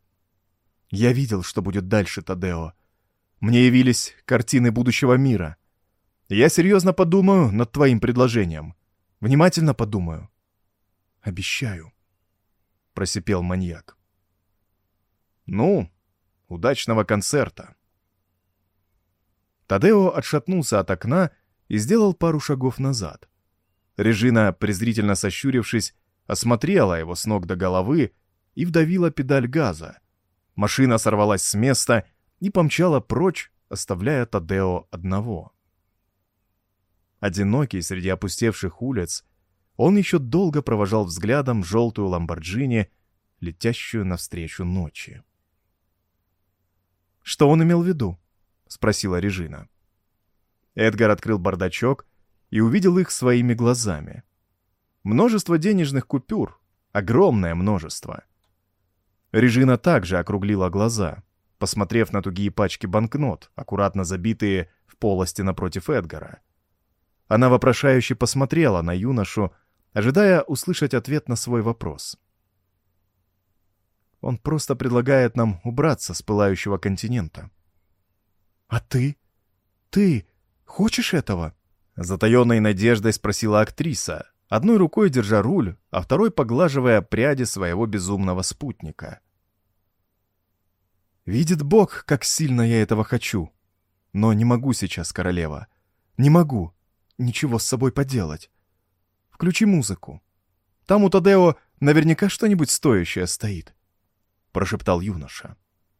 Я видел, что будет дальше, Тадео. Мне явились картины будущего мира. Я серьезно подумаю над твоим предложением. Внимательно подумаю. Обещаю, — просипел маньяк. Ну, удачного концерта. Тадео отшатнулся от окна и сделал пару шагов назад. Режина, презрительно сощурившись, осмотрела его с ног до головы и вдавила педаль газа. Машина сорвалась с места и помчала прочь, оставляя Тадео одного. Одинокий среди опустевших улиц, он еще долго провожал взглядом желтую ламборджини, летящую навстречу ночи. «Что он имел в виду?» — спросила Режина. Эдгар открыл бардачок и увидел их своими глазами. Множество денежных купюр, огромное множество. Режина также округлила глаза, посмотрев на тугие пачки банкнот, аккуратно забитые в полости напротив Эдгара. Она вопрошающе посмотрела на юношу, ожидая услышать ответ на свой вопрос. «Он просто предлагает нам убраться с пылающего континента». «А ты? Ты хочешь этого?» — затаенной надеждой спросила актриса, одной рукой держа руль, а второй поглаживая пряди своего безумного спутника. «Видит Бог, как сильно я этого хочу. Но не могу сейчас, королева. Не могу ничего с собой поделать. Включи музыку. Там у Тадео наверняка что-нибудь стоящее стоит», — прошептал юноша.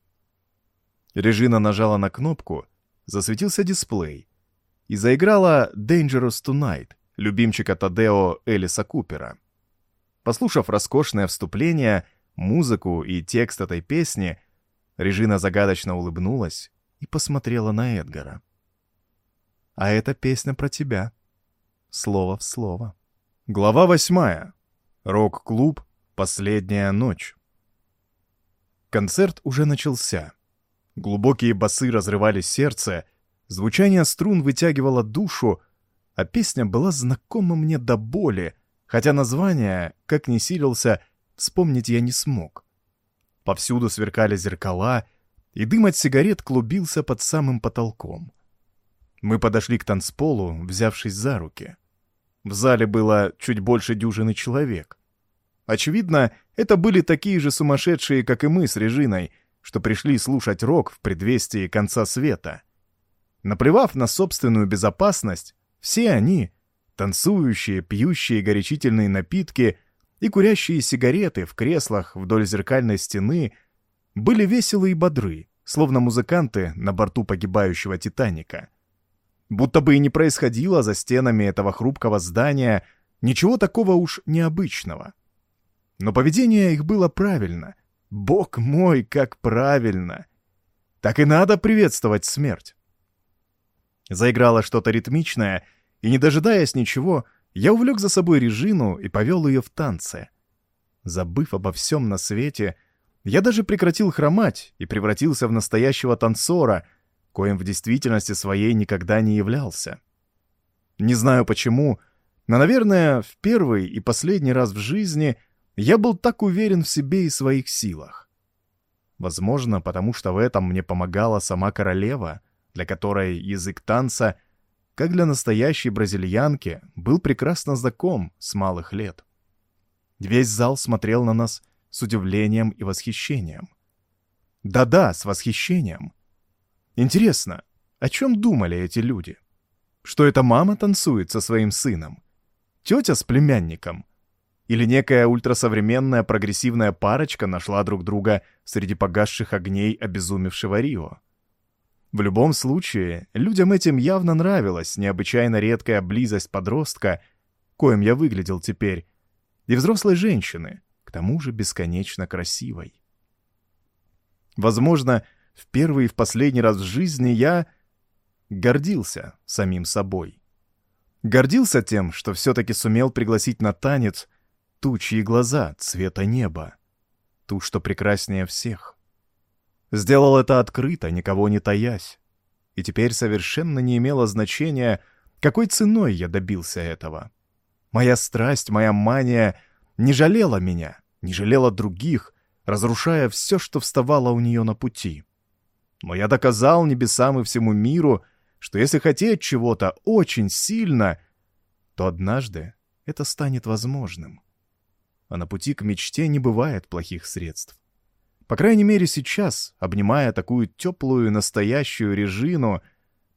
Режина нажала на кнопку, засветился дисплей, и заиграла «Dangerous Tonight», любимчика Тадео Элиса Купера. Послушав роскошное вступление, музыку и текст этой песни, Режина загадочно улыбнулась и посмотрела на Эдгара. «А эта песня про тебя. Слово в слово». Глава восьмая. Рок-клуб «Последняя ночь». Концерт уже начался. Глубокие басы разрывали сердце, звучание струн вытягивало душу, а песня была знакома мне до боли, хотя название, как ни силился, вспомнить я не смог. Повсюду сверкали зеркала, и дым от сигарет клубился под самым потолком. Мы подошли к танцполу, взявшись за руки. В зале было чуть больше дюжины человек. Очевидно, это были такие же сумасшедшие, как и мы с Режиной, что пришли слушать рок в предвестии конца света. Наплевав на собственную безопасность, все они, танцующие, пьющие горячительные напитки и курящие сигареты в креслах вдоль зеркальной стены, были веселы и бодры, словно музыканты на борту погибающего «Титаника». Будто бы и не происходило за стенами этого хрупкого здания ничего такого уж необычного. Но поведение их было правильно. Бог мой, как правильно! Так и надо приветствовать смерть. Заиграло что-то ритмичное, и, не дожидаясь ничего, я увлек за собой Режину и повел ее в танце. Забыв обо всем на свете, я даже прекратил хромать и превратился в настоящего танцора, коим в действительности своей никогда не являлся. Не знаю почему, но, наверное, в первый и последний раз в жизни я был так уверен в себе и своих силах. Возможно, потому что в этом мне помогала сама королева, для которой язык танца, как для настоящей бразильянки, был прекрасно знаком с малых лет. Весь зал смотрел на нас с удивлением и восхищением. Да-да, с восхищением. Интересно, о чем думали эти люди? Что эта мама танцует со своим сыном? Тетя с племянником? Или некая ультрасовременная прогрессивная парочка нашла друг друга среди погасших огней обезумевшего Рио? В любом случае, людям этим явно нравилась необычайно редкая близость подростка, коим я выглядел теперь, и взрослой женщины, к тому же бесконечно красивой. Возможно, в первый и в последний раз в жизни я гордился самим собой. Гордился тем, что все-таки сумел пригласить на танец ту, чьи глаза цвета неба, ту, что прекраснее всех. Сделал это открыто, никого не таясь. И теперь совершенно не имело значения, какой ценой я добился этого. Моя страсть, моя мания не жалела меня, не жалела других, разрушая все, что вставало у нее на пути. Но я доказал небесам и всему миру, что если хотеть чего-то очень сильно, то однажды это станет возможным. А на пути к мечте не бывает плохих средств. По крайней мере сейчас, обнимая такую теплую настоящую Режину,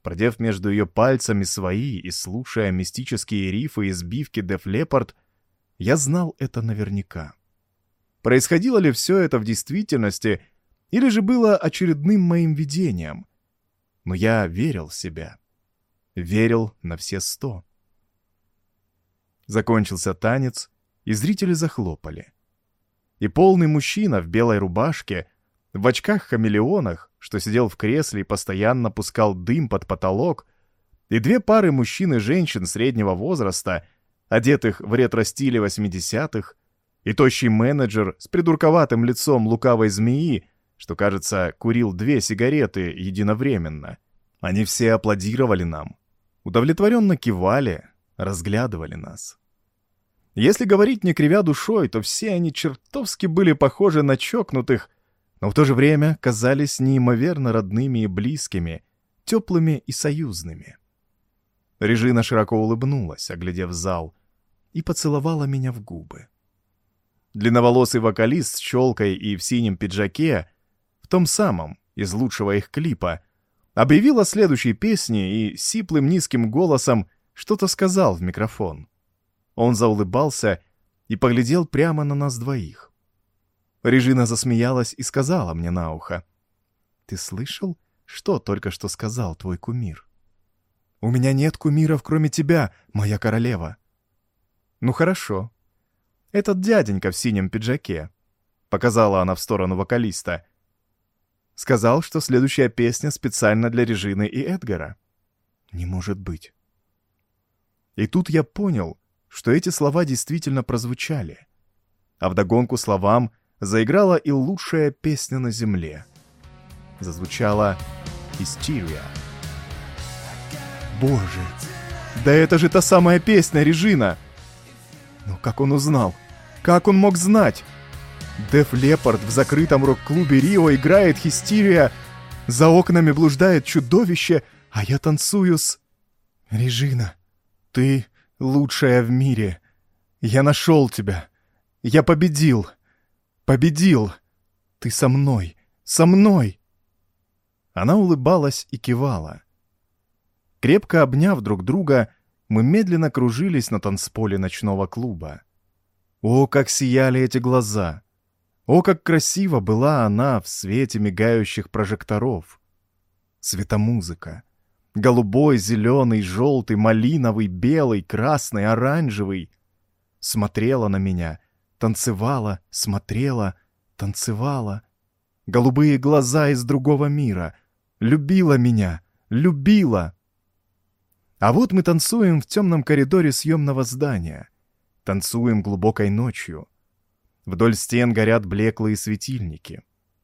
продев между ее пальцами свои и слушая мистические рифы и сбивки Def Leppard, я знал это наверняка. Происходило ли все это в действительности, или же было очередным моим видением? Но я верил в себя. Верил на все сто. Закончился танец, и зрители захлопали. И полный мужчина в белой рубашке, в очках-хамелеонах, что сидел в кресле и постоянно пускал дым под потолок, и две пары мужчин и женщин среднего возраста, одетых в ретро-стиле восьмидесятых, и тощий менеджер с придурковатым лицом лукавой змеи, что, кажется, курил две сигареты единовременно. Они все аплодировали нам, удовлетворенно кивали, разглядывали нас. Если говорить не кривя душой, то все они чертовски были похожи на чокнутых, но в то же время казались неимоверно родными и близкими, теплыми и союзными. Режина широко улыбнулась, оглядев зал, и поцеловала меня в губы. Длинноволосый вокалист с челкой и в синем пиджаке, в том самом, из лучшего их клипа, объявил о следующей песне и сиплым низким голосом что-то сказал в микрофон. Он заулыбался и поглядел прямо на нас двоих. Режина засмеялась и сказала мне на ухо: «Ты слышал, что только что сказал твой кумир?» «У меня нет кумиров, кроме тебя, моя королева». «Ну хорошо. Этот дяденька в синем пиджаке», — показала она в сторону вокалиста, сказал, что следующая песня специально для Режины и Эдгара. Не может быть. И тут я понял, что эти слова действительно прозвучали. А вдогонку словам заиграла и лучшая песня на земле. Зазвучала «Hysteria». Боже, да это же та самая песня, Режина! Но как он узнал? Как он мог знать? Def Leppard в закрытом рок-клубе Рио играет «Hysteria», за окнами блуждает чудовище, а я танцую с... Режина, ты лучшая в мире. Я нашел тебя. Я победил. Победил. Ты со мной. Со мной. Она улыбалась и кивала. Крепко обняв друг друга, мы медленно кружились на танцполе ночного клуба. О, как сияли эти глаза! О, как красиво была она в свете мигающих прожекторов! Светомузыка. Голубой, зеленый, желтый, малиновый, белый, красный, оранжевый. Смотрела на меня, танцевала, смотрела, танцевала. Голубые глаза из другого мира. Любила меня, любила. А вот мы танцуем в темном коридоре съемного здания. Танцуем глубокой ночью. Вдоль стен горят блеклые светильники.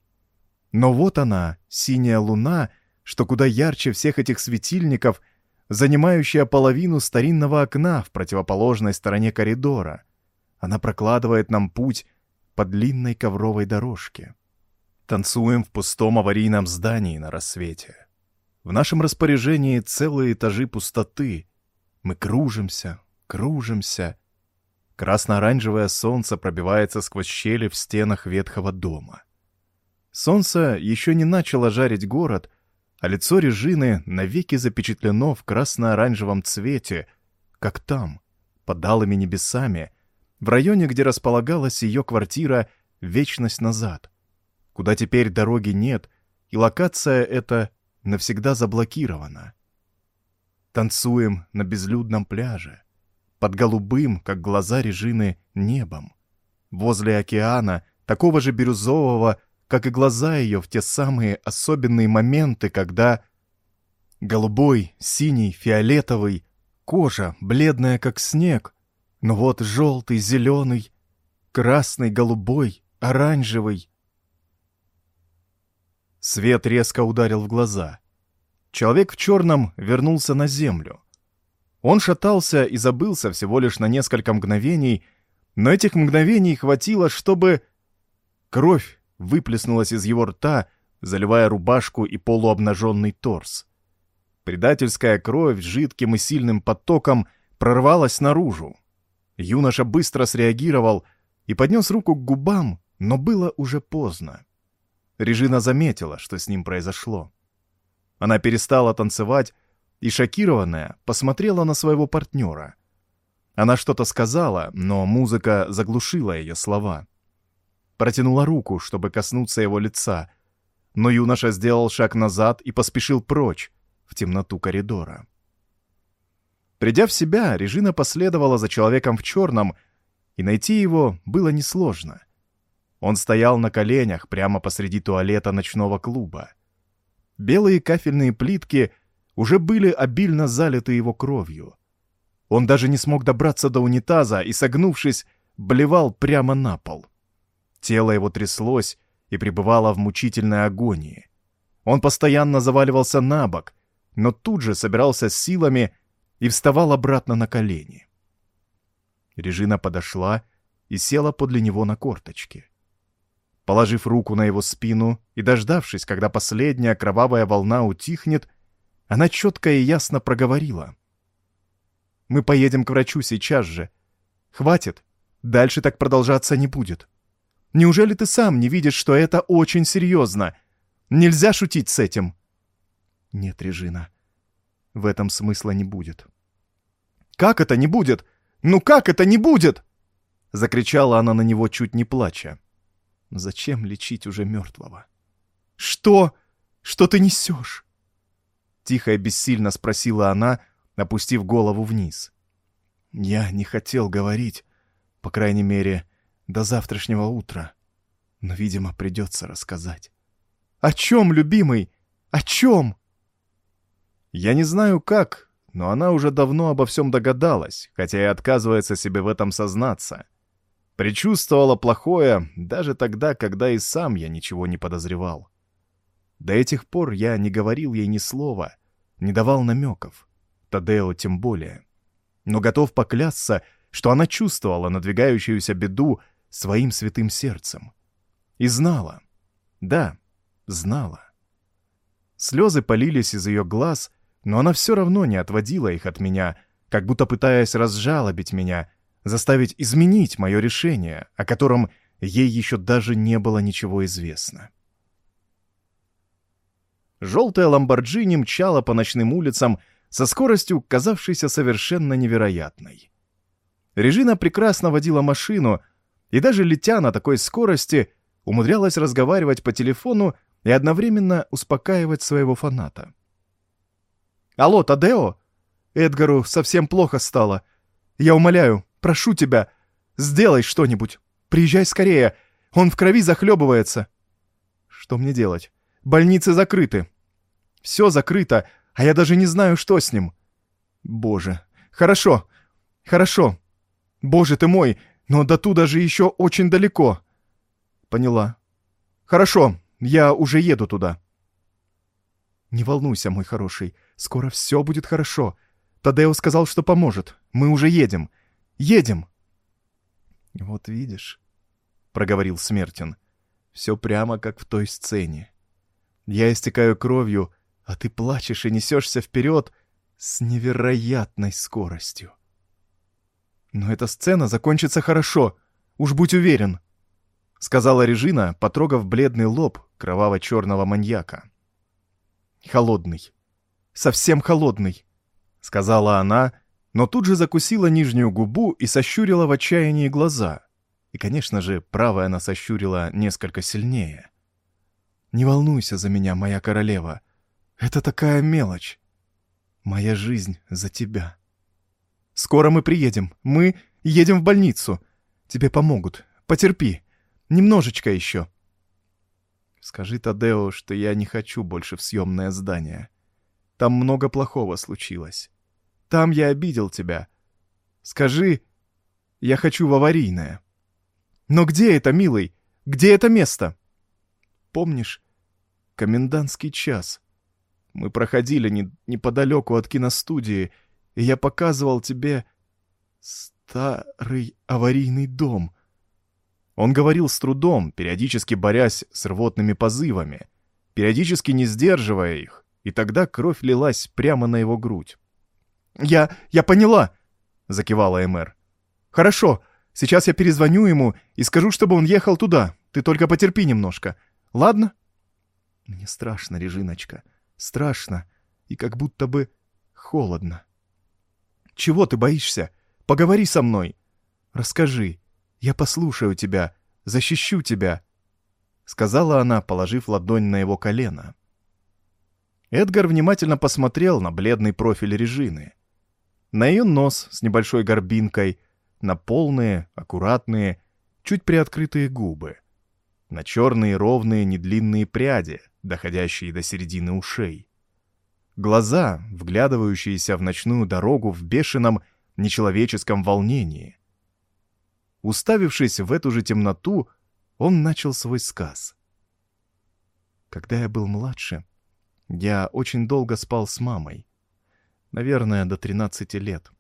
Но вот она, синяя луна, что куда ярче всех этих светильников, занимающая половину старинного окна в противоположной стороне коридора. Она прокладывает нам путь по длинной ковровой дорожке. Танцуем в пустом аварийном здании на рассвете. В нашем распоряжении целые этажи пустоты. Мы кружимся, кружимся. Красно-оранжевое солнце пробивается сквозь щели в стенах ветхого дома. Солнце еще не начало жарить город, а лицо Режины навеки запечатлено в красно-оранжевом цвете, как там, под алыми небесами, в районе, где располагалась ее квартира вечность назад, куда теперь дороги нет, и локация эта навсегда заблокирована. Танцуем на безлюдном пляже, под голубым, как глаза Режины, небом, возле океана, такого же бирюзового, как и глаза ее в те самые особенные моменты, когда голубой, синий, фиолетовый, кожа бледная, как снег, но вот желтый, зеленый, красный, голубой, оранжевый. Свет резко ударил в глаза. Человек в черном вернулся на землю. Он шатался и забылся всего лишь на несколько мгновений, но этих мгновений хватило, чтобы... Кровь выплеснулась из его рта, заливая рубашку и полуобнаженный торс. Предательская кровь с жидким и сильным потоком прорвалась наружу. Юноша быстро среагировал и поднес руку к губам, но было уже поздно. Режина заметила, что с ним произошло. Она перестала танцевать, и, шокированная, посмотрела на своего партнера. Она что-то сказала, но музыка заглушила ее слова. Протянула руку, чтобы коснуться его лица, но юноша сделал шаг назад и поспешил прочь, в темноту коридора. Придя в себя, Режина последовала за человеком в черном, и найти его было несложно. Он стоял на коленях прямо посреди туалета ночного клуба. Белые кафельные плитки уже были обильно залиты его кровью. Он даже не смог добраться до унитаза и, согнувшись, блевал прямо на пол. Тело его тряслось и пребывало в мучительной агонии. Он постоянно заваливался на бок, но тут же собирался с силами и вставал обратно на колени. Режина подошла и села подле него на корточки. Положив руку на его спину и дождавшись, когда последняя кровавая волна утихнет, она четко и ясно проговорила: «Мы поедем к врачу сейчас же. Хватит, дальше так продолжаться не будет. Неужели ты сам не видишь, что это очень серьезно? Нельзя шутить с этим». «Нет, Режина, в этом смысла не будет». «Как это не будет? Ну как это не будет?» Закричала она на него, чуть не плача. «Зачем лечить уже мертвого?» «Что? Что ты несешь?» Тихо и бессильно спросила она, опустив голову вниз. «Я не хотел говорить, по крайней мере, до завтрашнего утра, но, видимо, придется рассказать». «О чем, любимый? О чем?» Я не знаю как, но она уже давно обо всем догадалась, хотя и отказывается себе в этом сознаться. Предчувствовала плохое даже тогда, когда и сам я ничего не подозревал. До этих пор я не говорил ей ни слова, не давал намеков, Тадео тем более. Но готов поклясться, что она чувствовала надвигающуюся беду своим святым сердцем. И знала. Да, знала. Слезы полились из ее глаз, но она все равно не отводила их от меня, как будто пытаясь разжалобить меня, заставить изменить мое решение, о котором ей еще даже не было ничего известно. Желтая ламборджини мчала по ночным улицам со скоростью, казавшейся совершенно невероятной. Режина прекрасно водила машину и даже летя на такой скорости умудрялась разговаривать по телефону и одновременно успокаивать своего фаната. «Алло, Тадео? Эдгару совсем плохо стало. Я умоляю, прошу тебя, сделай что-нибудь. Приезжай скорее, он в крови захлебывается». «Что мне делать? Больницы закрыты». «Все закрыто, а я даже не знаю, что с ним». «Боже, хорошо, хорошо. Боже ты мой, но до туда же еще очень далеко». «Поняла. Хорошо, я уже еду туда». «Не волнуйся, мой хороший, скоро все будет хорошо. Тадео сказал, что поможет. Мы уже едем. Едем!» «Вот видишь», — проговорил Смертин, — «все прямо как в той сцене. Я истекаю кровью, а ты плачешь и несешься вперед с невероятной скоростью». «Но эта сцена закончится хорошо, уж будь уверен», — сказала Режина, потрогав бледный лоб кроваво-черного маньяка. «Холодный. Совсем холодный», — сказала она, но тут же закусила нижнюю губу и сощурила в отчаянии глаза. И, конечно же, правая она сощурила несколько сильнее. «Не волнуйся за меня, моя королева. Это такая мелочь. Моя жизнь за тебя. Скоро мы приедем. Мы едем в больницу. Тебе помогут. Потерпи. Немножечко еще». «Скажи Тадео, что я не хочу больше в съемное здание. Там много плохого случилось. Там я обидел тебя. Скажи, я хочу в аварийное». «Но где это, милый? Где это место?» «Помнишь, комендантский час? Мы проходили не, неподалеку от киностудии, и я показывал тебе старый аварийный дом». Он говорил с трудом, периодически борясь с рвотными позывами, периодически не сдерживая их, и тогда кровь лилась прямо на его грудь. «Я... я поняла!» — закивала Эмер. «Хорошо, сейчас я перезвоню ему и скажу, чтобы он ехал туда. Ты только потерпи немножко. Ладно?» «Мне страшно, Режиночка, страшно, и как будто бы холодно. Чего ты боишься? Поговори со мной. Расскажи. Я послушаю тебя, защищу тебя, — сказала она, положив ладонь на его колено. Эдгар внимательно посмотрел на бледный профиль Режины, на ее нос с небольшой горбинкой, на полные, аккуратные, чуть приоткрытые губы, на черные ровные недлинные пряди, доходящие до середины ушей. Глаза, вглядывающиеся в ночную дорогу в бешеном, нечеловеческом волнении. Уставившись в эту же темноту, он начал свой сказ. Когда я был младше, я очень долго спал с мамой. Наверное, до тринадцати лет.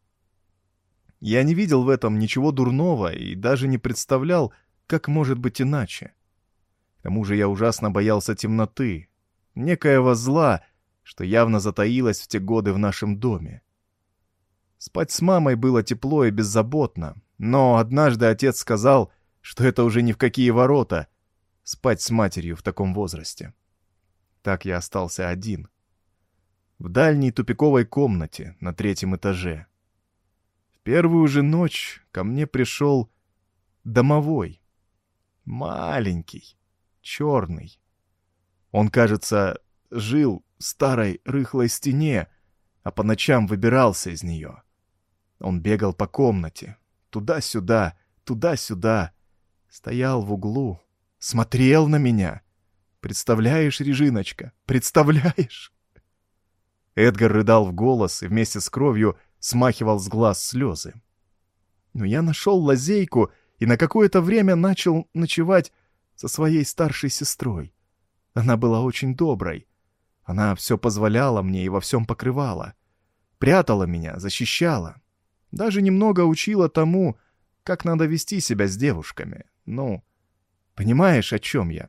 Я не видел в этом ничего дурного и даже не представлял, как может быть иначе. К тому же я ужасно боялся темноты, некоего зла, что явно затаилось в те годы в нашем доме. Спать с мамой было тепло и беззаботно, но однажды отец сказал, что это уже ни в какие ворота — спать с матерью в таком возрасте. Так я остался один. В дальней тупиковой комнате на третьем этаже. В первую же ночь ко мне пришел домовой. Маленький, черный. Он, кажется, жил в старой рыхлой стене, а по ночам выбирался из нее. Он бегал по комнате, туда-сюда, туда-сюда, стоял в углу, смотрел на меня. Представляешь, Режиночка, представляешь? Эдгар рыдал в голос и вместе с кровью смахивал с глаз слезы. Но я нашел лазейку и на какое-то время начал ночевать со своей старшей сестрой. Она была очень доброй. Она все позволяла мне и во всем покрывала. Прятала меня, защищала. Даже немного учила тому, как надо вести себя с девушками. Ну, понимаешь, о чем я?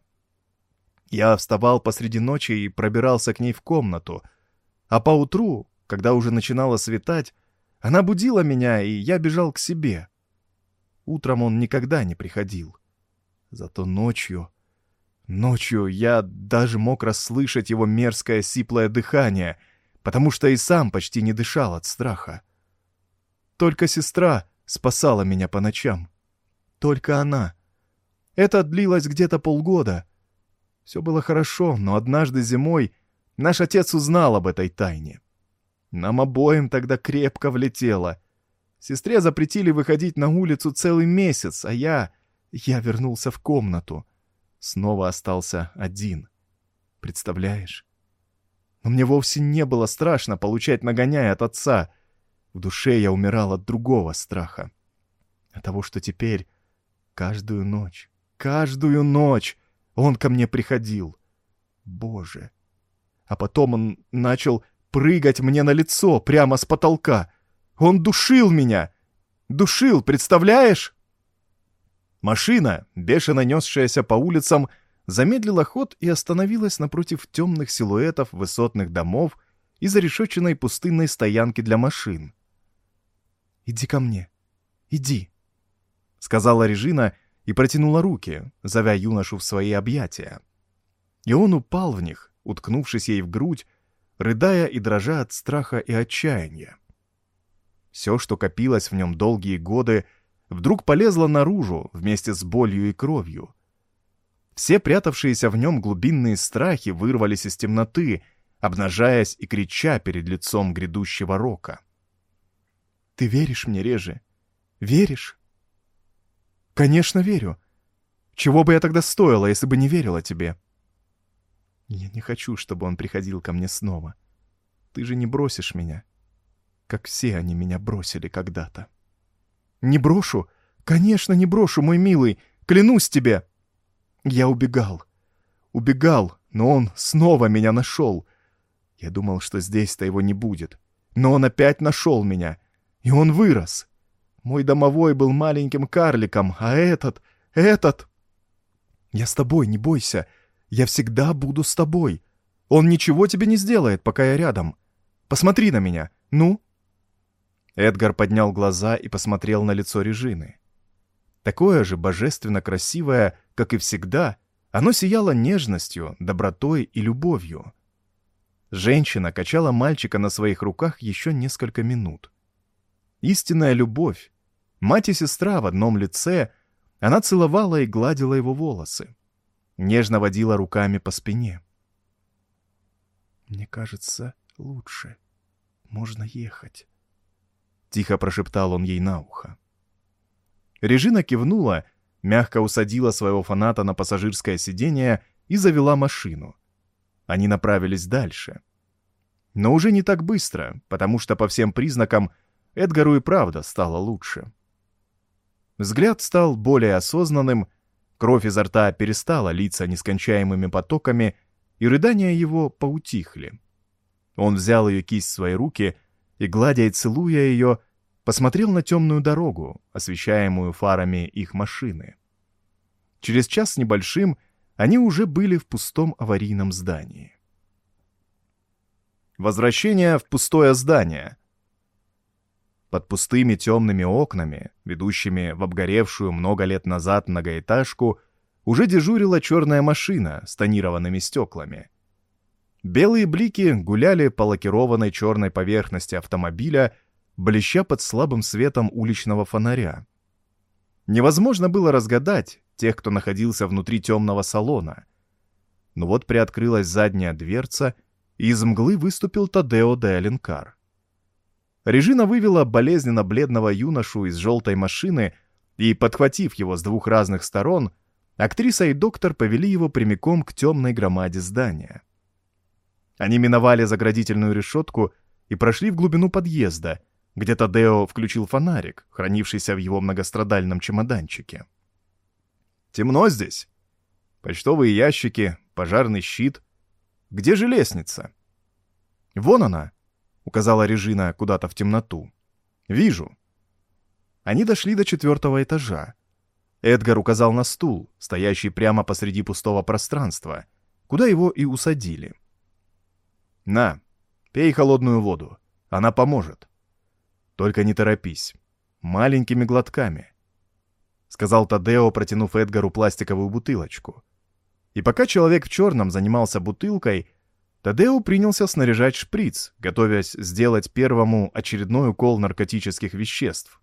Я вставал посреди ночи и пробирался к ней в комнату, а поутру, когда уже начинало светать, она будила меня, и я бежал к себе. Утром он никогда не приходил. Зато ночью... Ночью я даже мог расслышать его мерзкое сиплое дыхание, потому что и сам почти не дышал от страха. Только сестра спасала меня по ночам. Только она. Это длилось где-то полгода. Все было хорошо, но однажды зимой наш отец узнал об этой тайне. Нам обоим тогда крепко влетело. Сестре запретили выходить на улицу целый месяц, а я... Я вернулся в комнату. Снова остался один. Представляешь? Но мне вовсе не было страшно получать нагоняй от отца. В душе я умирал от другого страха. От того, что теперь каждую ночь, каждую ночь он ко мне приходил. Боже! А потом он начал прыгать мне на лицо прямо с потолка. Он душил меня! Душил, представляешь? Машина, бешено несшаяся по улицам, замедлила ход и остановилась напротив темных силуэтов высотных домов и зарешеченной пустынной стоянки для машин. «Иди ко мне, иди», — сказала Режина и протянула руки, зовя юношу в свои объятия. И он упал в них, уткнувшись ей в грудь, рыдая и дрожа от страха и отчаяния. Все, что копилось в нем долгие годы, вдруг полезло наружу вместе с болью и кровью. Все прятавшиеся в нем глубинные страхи вырвались из темноты, обнажаясь и крича перед лицом грядущего рока. «Ты веришь мне, Режи? Веришь?» «Конечно, верю. Чего бы я тогда стоила, если бы не верила тебе?» «Я не хочу, чтобы он приходил ко мне снова. Ты же не бросишь меня, как все они меня бросили когда-то». «Не брошу? Конечно, не брошу, мой милый, клянусь тебе!» Я убегал. Убегал, но он снова меня нашел. Я думал, что здесь-то его не будет. Но он опять нашел меня. И он вырос. Мой домовой был маленьким карликом, а этот... этот... Я с тобой, не бойся. Я всегда буду с тобой. Он ничего тебе не сделает, пока я рядом. Посмотри на меня, ну?» Эдгар поднял глаза и посмотрел на лицо Режины. Такое же божественно красивое, как и всегда, оно сияло нежностью, добротой и любовью. Женщина качала мальчика на своих руках еще несколько минут. Истинная любовь, мать и сестра в одном лице, она целовала и гладила его волосы, нежно водила руками по спине. «Мне кажется, лучше. Можно ехать», — тихо прошептал он ей на ухо. Режина кивнула, мягко усадила своего фаната на пассажирское сиденье и завела машину. Они направились дальше. Но уже не так быстро, потому что по всем признакам Эдгару и правда стало лучше. Взгляд стал более осознанным, кровь изо рта перестала литься нескончаемыми потоками, и рыдания его поутихли. Он взял ее кисть в свои руки и, гладя и целуя ее, посмотрел на темную дорогу, освещаемую фарами их машины. Через час с небольшим они уже были в пустом аварийном здании. Возвращение в пустое здание. Под пустыми темными окнами, ведущими в обгоревшую много лет назад многоэтажку, уже дежурила черная машина с тонированными стеклами. Белые блики гуляли по лакированной черной поверхности автомобиля, блеща под слабым светом уличного фонаря. Невозможно было разгадать тех, кто находился внутри темного салона. Но вот приоткрылась задняя дверца, и из мглы выступил Тадео де Аленкар. Режина вывела болезненно бледного юношу из желтой машины и, подхватив его с двух разных сторон, актриса и доктор повели его прямиком к темной громаде здания. Они миновали заградительную решетку и прошли в глубину подъезда, где Тадео включил фонарик, хранившийся в его многострадальном чемоданчике. «Темно здесь. Почтовые ящики, пожарный щит. Где же лестница?» «Вон она», — указала Режина куда-то в темноту. «Вижу». Они дошли до четвертого этажа. Эдгар указал на стул, стоящий прямо посреди пустого пространства, куда его и усадили. «На, пей холодную воду, она поможет. Только не торопись, маленькими глотками», — сказал Тадео, протянув Эдгару пластиковую бутылочку. И пока человек в черном занимался бутылкой, Тадео принялся снаряжать шприц, готовясь сделать первому очередной укол наркотических веществ.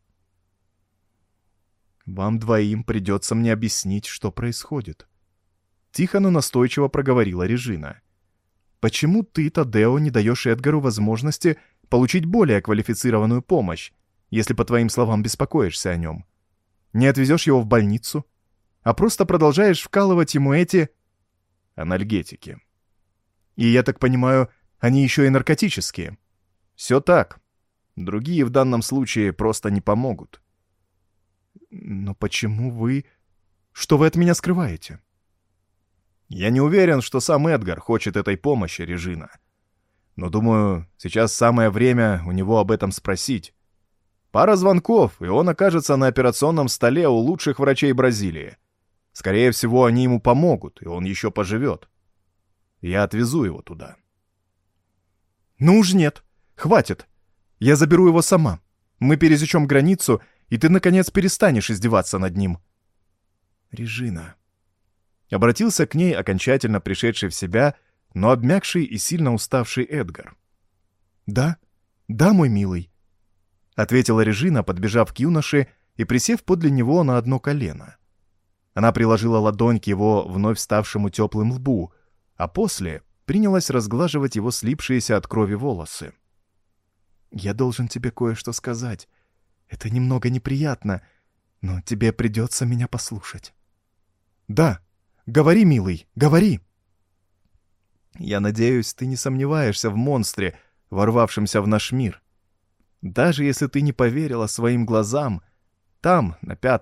«Вам двоим придется мне объяснить, что происходит», — тихо, но настойчиво проговорила Режина. «Почему ты, Тадео, не даешь Эдгару возможности получить более квалифицированную помощь, если, по твоим словам, беспокоишься о нем? Не отвезешь его в больницу, а просто продолжаешь вкалывать ему эти анальгетики. И, я так понимаю, они еще и наркотические». «Все так. Другие в данном случае просто не помогут». «Но почему вы... Что вы от меня скрываете?» «Я не уверен, что сам Эдгар хочет этой помощи, Режина. Но, думаю, сейчас самое время у него об этом спросить. Пара звонков, и он окажется на операционном столе у лучших врачей Бразилии. Скорее всего, они ему помогут, и он еще поживет. Я отвезу его туда». «Ну уж нет, хватит. Я заберу его сама. Мы пересечем границу, и ты, наконец, перестанешь издеваться над ним». «Режина», — обратился к ней окончательно пришедший в себя, но обмякший и сильно уставший Эдгар. «Да, да, мой милый», — ответила Режина, подбежав к юноше и присев подле него на одно колено. Она приложила ладонь к его вновь ставшему теплым лбу, а после принялась разглаживать его слипшиеся от крови волосы. «Я должен тебе кое-что сказать. Это немного неприятно, но тебе придется меня послушать». «Да, говори, милый, говори!» «Я надеюсь, ты не сомневаешься в монстре, ворвавшемся в наш мир. Даже если ты не поверила своим глазам, там, на пятом